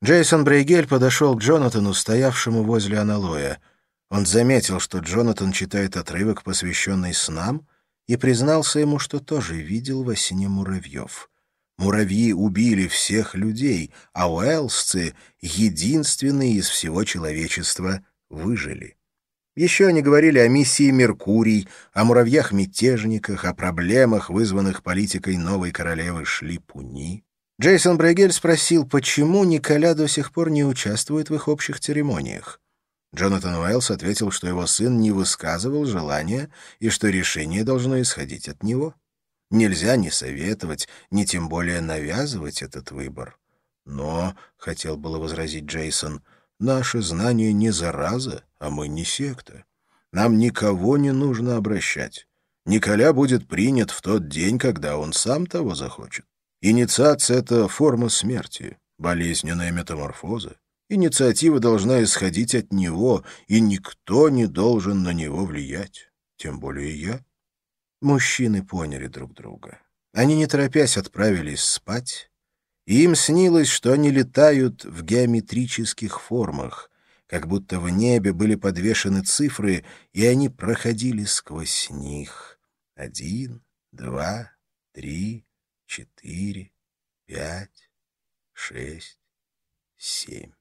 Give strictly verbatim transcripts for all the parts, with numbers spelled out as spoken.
Джейсон Брейгель подошел к Джонатану, стоявшему возле аналоя. Он заметил, что Джонатан читает отрывок, посвященный снам, и признался ему, что тоже видел во сне муравьев. Муравьи убили всех людей, а уэльсцы, единственные из всего человечества, выжили. Еще они говорили о миссии «Меркурий», о муравьях-мятежниках, о проблемах, вызванных политикой новой королевы Шлипуни. Джейсон Брейгель спросил, почему Николя до сих пор не участвует в их общих церемониях. Джонатан Уэллс ответил, что его сын не высказывал желания и что решение должно исходить от него. Нельзя ни советовать, ни тем более навязывать этот выбор. Но, — хотел было возразить Джейсон, — наше знание не зараза, а мы не секта. Нам никого не нужно обращать. Николя будет принят в тот день, когда он сам того захочет. Инициация — это форма смерти, болезненная метаморфоза. Инициатива должна исходить от него, и никто не должен на него влиять, тем более я. Мужчины поняли друг друга. Они, не торопясь, отправились спать, и им снилось, что они летают в геометрических формах, как будто в небе были подвешены цифры, и они проходили сквозь них. Один, два, три, четыре, пять, шесть, семь.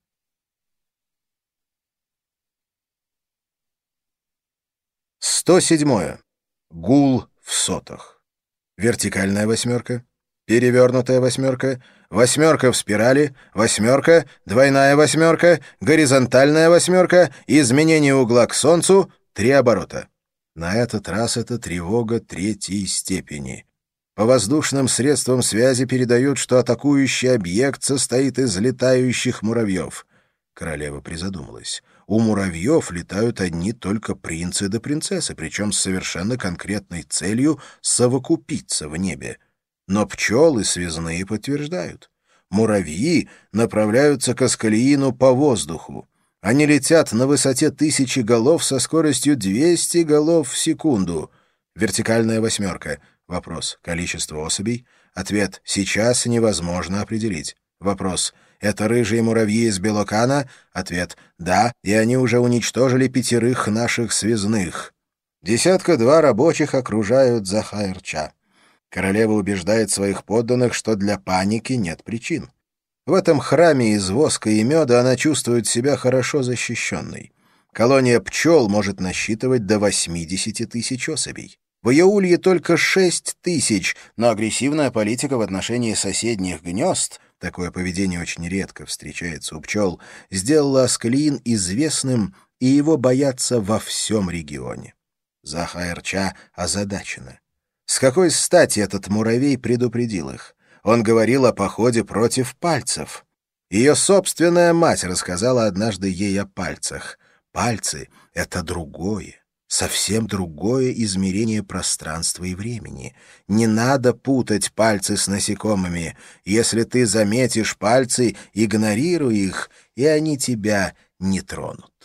сто седьмое. Гул в сотах. Вертикальная восьмерка, перевернутая восьмерка, восьмерка в спирали, восьмерка, двойная восьмерка, горизонтальная восьмерка, изменение угла к солнцу, три оборота. На этот раз это тревога третьей степени. По воздушным средствам связи передают, что атакующий объект состоит из летающих муравьев. Королева призадумалась. У муравьев летают одни только принцы да принцессы, причем с совершенно конкретной целью совокупиться в небе. Но пчелы связные подтверждают. Муравьи направляются к Аскалиину по воздуху. Они летят на высоте тысячи голов со скоростью двести голов в секунду. Вертикальная восьмерка. Вопрос. Количество особей? Ответ. Сейчас невозможно определить. Вопрос. Это рыжие муравьи из Белокана? Ответ — да, и они уже уничтожили пятерых наших связных. Десятка-два рабочих окружают Захаэр-Ча. Королева убеждает своих подданных, что для паники нет причин. В этом храме из воска и меда она чувствует себя хорошо защищенной. Колония пчел может насчитывать до восьмидесяти тысяч особей. В ее улье только шесть тысяч, но агрессивная политика в отношении соседних гнезд — такое поведение очень редко встречается у пчел — сделала Аскалиин известным, и его боятся во всем регионе. Захаэр-Ча озадачена. С какой стати этот муравей предупредил их? Он говорил о походе против пальцев. Ее собственная мать рассказала однажды ей о пальцах. Пальцы — это другое. Совсем другое измерение пространства и времени. Не надо путать пальцы с насекомыми. Если ты заметишь пальцы, игнорируй их, и они тебя не тронут.